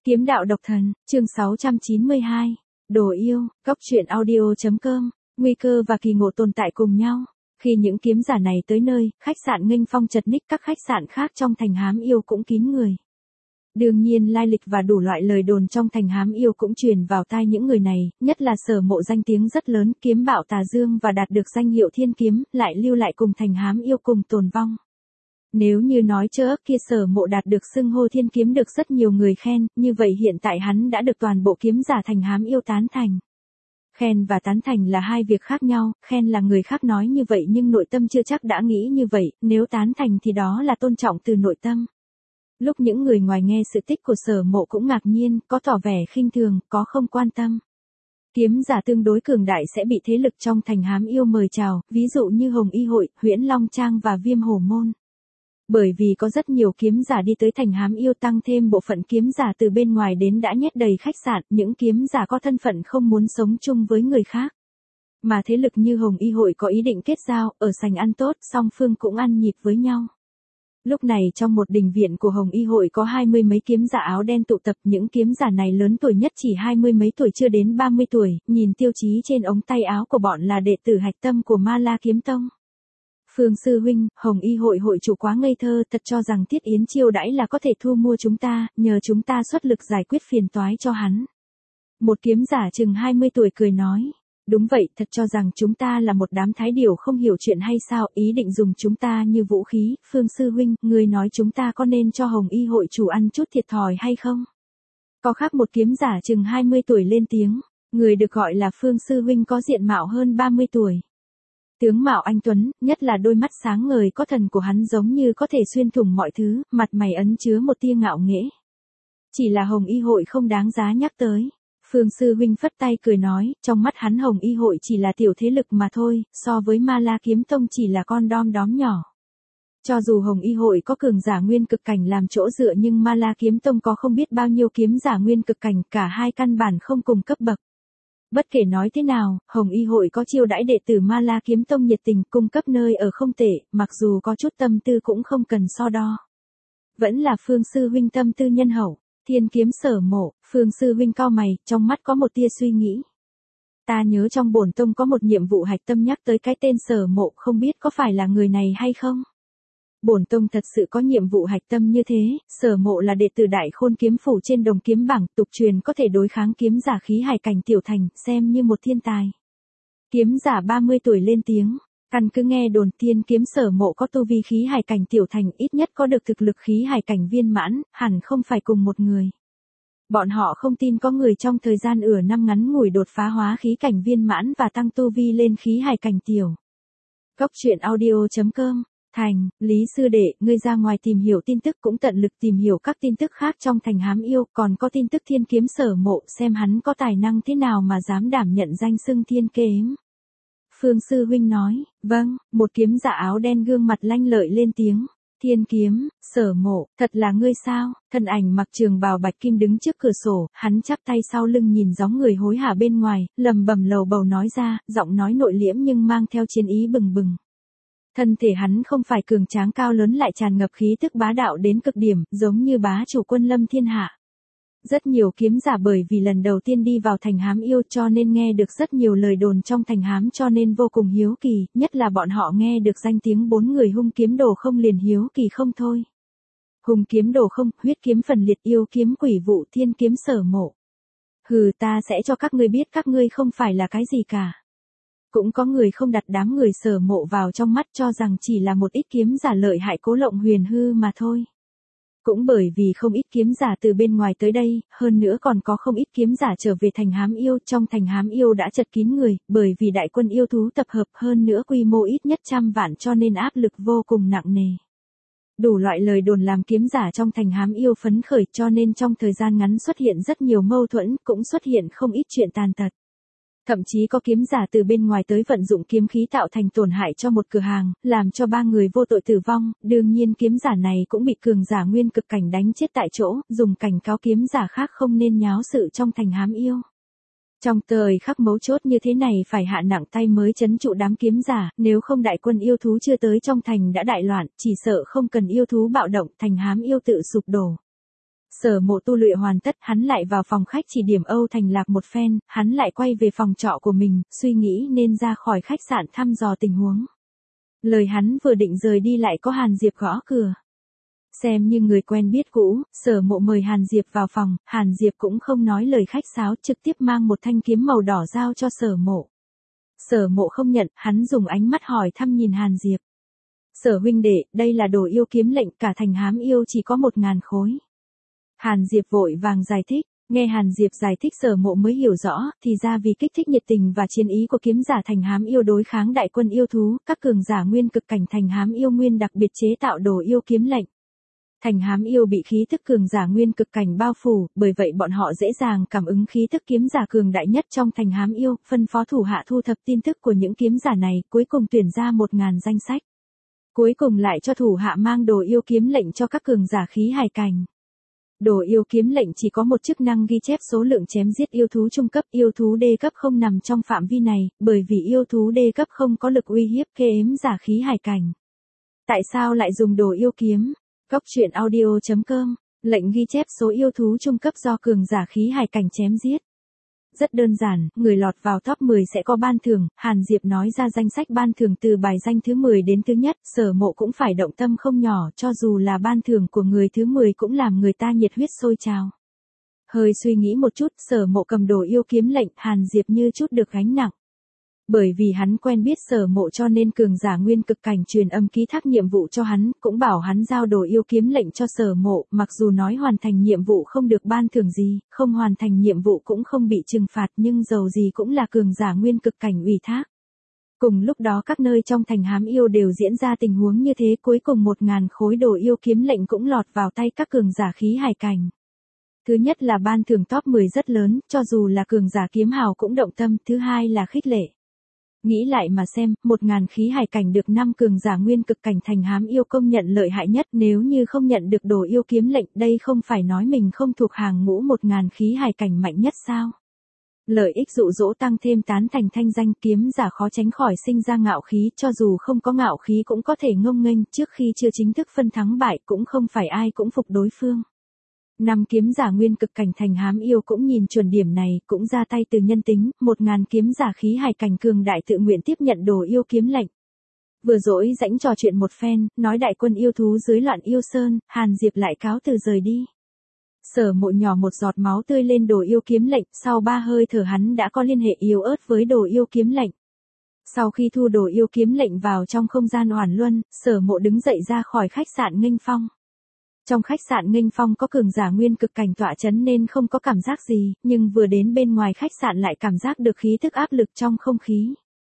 Kiếm đạo độc thần, chương 692. Đồ yêu, góc truyện audio.com. Nguy cơ và kỳ ngộ tồn tại cùng nhau. Khi những kiếm giả này tới nơi, khách sạn nghênh phong chật ních, các khách sạn khác trong thành hám yêu cũng kín người. Đương nhiên lai lịch và đủ loại lời đồn trong thành hám yêu cũng truyền vào tai những người này, nhất là Sở Mộ danh tiếng rất lớn, kiếm bạo tà dương và đạt được danh hiệu thiên kiếm, lại lưu lại cùng thành hám yêu cùng tồn vong. Nếu như nói trước kia Sở Mộ đạt được xưng hô thiên kiếm được rất nhiều người khen, như vậy hiện tại hắn đã được toàn bộ kiếm giả thành hám yêu tán thành. Khen và tán thành là hai việc khác nhau, khen là người khác nói như vậy nhưng nội tâm chưa chắc đã nghĩ như vậy, nếu tán thành thì đó là tôn trọng từ nội tâm. Lúc những người ngoài nghe sự tích của Sở Mộ cũng ngạc nhiên, có tỏ vẻ khinh thường, có không quan tâm. Kiếm giả tương đối cường đại sẽ bị thế lực trong thành hám yêu mời chào, ví dụ như Hồng Y Hội, Huyễn Long Trang và Viêm Hổ Môn. Bởi vì có rất nhiều kiếm giả đi tới thành hám yêu, tăng thêm bộ phận kiếm giả từ bên ngoài đến đã nhét đầy khách sạn, những kiếm giả có thân phận không muốn sống chung với người khác. Mà thế lực như Hồng Y Hội có ý định kết giao, ở sành ăn tốt, song phương cũng ăn nhịp với nhau. Lúc này trong một đình viện của Hồng Y Hội có 20 mấy kiếm giả áo đen tụ tập, những kiếm giả này lớn tuổi nhất chỉ 20 mấy tuổi chưa đến 30 tuổi, nhìn tiêu chí trên ống tay áo của bọn là đệ tử hạch tâm của Ma La Kiếm Tông. Phương sư huynh, Hồng Y Hội hội chủ quá ngây thơ, thật cho rằng Tiết Yến chiêu đãi là có thể thu mua chúng ta, nhờ chúng ta xuất lực giải quyết phiền toái cho hắn. Một kiếm giả chừng 20 tuổi cười nói. Đúng vậy, thật cho rằng chúng ta là một đám thái điểu không hiểu chuyện hay sao, ý định dùng chúng ta như vũ khí. Phương sư huynh, người nói chúng ta có nên cho Hồng Y Hội chủ ăn chút thiệt thòi hay không? Có khác một kiếm giả chừng 20 tuổi lên tiếng, người được gọi là Phương sư huynh có diện mạo hơn 30 tuổi. Tướng mạo anh tuấn, nhất là đôi mắt sáng ngời có thần của hắn giống như có thể xuyên thủng mọi thứ, mặt mày ẩn chứa một tia ngạo nghễ. Chỉ là Hồng Y Hội không đáng giá nhắc tới. Phương sư huynh phất tay cười nói, trong mắt hắn Hồng Y Hội chỉ là tiểu thế lực mà thôi, so với Ma La Kiếm Tông chỉ là con đom đóm nhỏ. Cho dù Hồng Y Hội có cường giả nguyên cực cảnh làm chỗ dựa nhưng Ma La Kiếm Tông có không biết bao nhiêu kiếm giả nguyên cực cảnh, cả hai căn bản không cùng cấp bậc. Bất kể nói thế nào, Hồng Y Hội có chiêu đãi đệ tử Ma La Kiếm Tông nhiệt tình, cung cấp nơi ở không tệ, mặc dù có chút tâm tư cũng không cần so đo. Vẫn là Phương sư huynh tâm tư nhân hậu. Thiên kiếm Sở Mộ, Phương sư huynh cau mày, trong mắt có một tia suy nghĩ. Ta nhớ trong bổn tông có một nhiệm vụ hạch tâm nhắc tới cái tên Sở Mộ, không biết có phải là người này hay không? Bổn tông thật sự có nhiệm vụ hạch tâm như thế, Sở Mộ là đệ tử Đại Khôn kiếm phủ trên đồng kiếm bảng, tục truyền có thể đối kháng kiếm giả khí hải cảnh tiểu thành, xem như một thiên tài. Kiếm giả 30 tuổi lên tiếng. Căn cứ nghe đồn thiên kiếm Sở Mộ có tu vi khí hải cảnh tiểu thành, ít nhất có được thực lực khí hải cảnh viên mãn, hẳn không phải cùng một người. Bọn họ không tin có người trong thời gian năm ngắn ngủi đột phá hóa khí cảnh viên mãn và tăng tu vi lên khí hải cảnh tiểu. Góc truyện audio.com. Thành, Lý sư đệ, ngươi ra ngoài tìm hiểu tin tức cũng tận lực tìm hiểu các tin tức khác trong thành hám yêu, còn có tin tức thiên kiếm Sở Mộ, xem hắn có tài năng thế nào mà dám đảm nhận danh xưng thiên kiếm. Phương sư huynh nói, vâng, một kiếm giả áo đen gương mặt lanh lợi lên tiếng. Thiên kiếm, Sở Mộ, thật là ngươi sao? Thân ảnh mặc trường bào bạch kim đứng trước cửa sổ, hắn chắp tay sau lưng nhìn gióng người hối hả bên ngoài, lầm bầm lầu bầu nói ra, giọng nói nội liễm nhưng mang theo chiến ý bừng bừng. Thân thể hắn không phải cường tráng cao lớn lại tràn ngập khí tức bá đạo đến cực điểm, giống như bá chủ quân lâm thiên hạ. Rất nhiều kiếm giả bởi vì lần đầu tiên đi vào thành hám yêu cho nên nghe được rất nhiều lời đồn trong thành hám cho nên vô cùng hiếu kỳ, nhất là bọn họ nghe được danh tiếng 4 người hung kiếm đồ không liền hiếu kỳ không thôi. Hung kiếm đồ không, huyết kiếm phần liệt, yêu kiếm quỷ vụ, thiên kiếm Sở Mộ. Hừ, ta sẽ cho các ngươi biết các ngươi không phải là cái gì cả. Cũng có người không đặt đám người Sở Mộ vào trong mắt, cho rằng chỉ là một ít kiếm giả lợi hại cố lộng huyền hư mà thôi. Cũng bởi vì không ít kiếm giả từ bên ngoài tới đây, hơn nữa còn có không ít kiếm giả trở về thành hám yêu, trong thành hám yêu đã chật kín người, bởi vì đại quân yêu thú tập hợp, hơn nữa quy mô ít nhất 100 vạn cho nên áp lực vô cùng nặng nề. Đủ loại lời đồn làm kiếm giả trong thành hám yêu phấn khởi, cho nên trong thời gian ngắn xuất hiện rất nhiều mâu thuẫn, cũng xuất hiện không ít chuyện tàn tật. Thậm chí có kiếm giả từ bên ngoài tới vận dụng kiếm khí tạo thành tổn hại cho một cửa hàng, làm cho 3 người vô tội tử vong, đương nhiên kiếm giả này cũng bị cường giả nguyên cực cảnh đánh chết tại chỗ, dùng cảnh cáo kiếm giả khác không nên nháo sự trong thành hám yêu. Trong thời khắc mấu chốt như thế này phải hạ nặng tay mới trấn trụ đám kiếm giả, nếu không đại quân yêu thú chưa tới trong thành đã đại loạn, chỉ sợ không cần yêu thú bạo động thành hám yêu tự sụp đổ. Sở Mộ tu luyện hoàn tất, hắn lại vào phòng khách chỉ điểm Âu Thành Lạc một phen, hắn lại quay về phòng trọ của mình, suy nghĩ nên ra khỏi khách sạn thăm dò tình huống. Lời hắn vừa định rời đi lại có Hàn Diệp gõ cửa. Xem như người quen biết cũ, Sở Mộ mời Hàn Diệp vào phòng, Hàn Diệp cũng không nói lời khách sáo, trực tiếp mang một thanh kiếm màu đỏ giao cho Sở Mộ. Sở Mộ không nhận, hắn dùng ánh mắt hỏi thăm nhìn Hàn Diệp. Sở huynh đệ, đây là đồ yêu kiếm lệnh, cả thành hám yêu chỉ có 1.000 khối. Hàn Diệp vội vàng giải thích, nghe Hàn Diệp giải thích Sở Mộ mới hiểu rõ, thì ra vì kích thích nhiệt tình và chiến ý của kiếm giả thành hám yêu đối kháng đại quân yêu thú, các cường giả nguyên cực cảnh thành hám yêu nguyên đặc biệt chế tạo đồ yêu kiếm lệnh. Thành hám yêu bị khí tức cường giả nguyên cực cảnh bao phủ, bởi vậy bọn họ dễ dàng cảm ứng khí tức kiếm giả cường đại nhất trong thành hám yêu, phân phó thủ hạ thu thập tin tức của những kiếm giả này, cuối cùng tuyển ra 1.000 danh sách. Cuối cùng lại cho thủ hạ mang đồ yêu kiếm lệnh cho các cường giả khí hải cảnh. Đồ yêu kiếm lệnh chỉ có một chức năng ghi chép số lượng chém giết yêu thú trung cấp, yêu thú đê cấp không nằm trong phạm vi này, bởi vì yêu thú đê cấp không có lực uy hiếp kế ếm giả khí hải cảnh. Tại sao lại dùng đồ yêu kiếm? Góc truyện audio.com, lệnh ghi chép số yêu thú trung cấp do cường giả khí hải cảnh chém giết. Rất đơn giản, người lọt vào top 10 sẽ có ban thưởng, Hàn Diệp nói ra danh sách ban thưởng từ bài danh thứ 10 đến thứ nhất, Sở Mộ cũng phải động tâm không nhỏ, cho dù là ban thưởng của người thứ 10 cũng làm người ta nhiệt huyết sôi trào. Hơi suy nghĩ một chút, Sở Mộ cầm đồ yêu kiếm lệnh, Hàn Diệp như chút được gánh nặng. Bởi vì hắn quen biết Sở Mộ cho nên cường giả nguyên cực cảnh truyền âm ký thác nhiệm vụ cho hắn, cũng bảo hắn giao đồ yêu kiếm lệnh cho Sở Mộ, mặc dù nói hoàn thành nhiệm vụ không được ban thưởng gì, không hoàn thành nhiệm vụ cũng không bị trừng phạt, nhưng dầu gì cũng là cường giả nguyên cực cảnh ủy thác. Cùng lúc đó các nơi trong thành hám yêu đều diễn ra tình huống như thế, cuối cùng 1.000 khối đồ yêu kiếm lệnh cũng lọt vào tay các cường giả khí hải cảnh. Thứ nhất là ban thưởng top 10 rất lớn, cho dù là cường giả kiếm hào cũng động tâm, thứ hai là khích lệ. Nghĩ lại mà xem, 1.000 khí hải cảnh được 5 cường giả nguyên cực cảnh thành hám yêu công nhận lợi hại nhất, nếu như không nhận được đồ yêu kiếm lệnh, đây không phải nói mình không thuộc hàng ngũ 1.000 khí hải cảnh mạnh nhất sao? Lợi ích dụ dỗ tăng thêm tán thành thanh danh, kiếm giả khó tránh khỏi sinh ra ngạo khí, cho dù không có ngạo khí cũng có thể ngông nghênh, trước khi chưa chính thức phân thắng bại cũng không phải ai cũng phục đối phương. 5 kiếm giả nguyên cực cảnh thành hám yêu cũng nhìn chuẩn điểm này, cũng ra tay từ nhân tính, 1.000 kiếm giả khí hải cảnh cường đại tự nguyện tiếp nhận đồ yêu kiếm lệnh. Vừa dỗi rãnh trò chuyện một phen, nói đại quân yêu thú dưới loạn yêu sơn, Hàn Diệp lại cáo từ rời đi. Sở Mộ nhỏ một giọt máu tươi lên đồ yêu kiếm lệnh, sau 3 hơi thở hắn đã có liên hệ yếu ớt với đồ yêu kiếm lệnh. Sau khi thu đồ yêu kiếm lệnh vào trong không gian oản luân, Sở Mộ đứng dậy ra khỏi khách sạn nghênh phong. Trong khách sạn nghênh phong có cường giả nguyên cực cảnh tọa chấn nên không có cảm giác gì, nhưng vừa đến bên ngoài khách sạn lại cảm giác được khí tức áp lực trong không khí.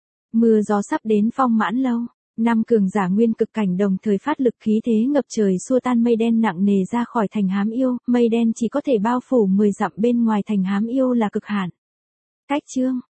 Mưa gió sắp đến Phong Mãn Lâu, 5 cường giả nguyên cực cảnh đồng thời phát lực khí thế ngập trời xua tan mây đen nặng nề ra khỏi thành hám yêu, mây đen chỉ có thể bao phủ 10 dặm bên ngoài thành hám yêu là cực hạn. Cách chương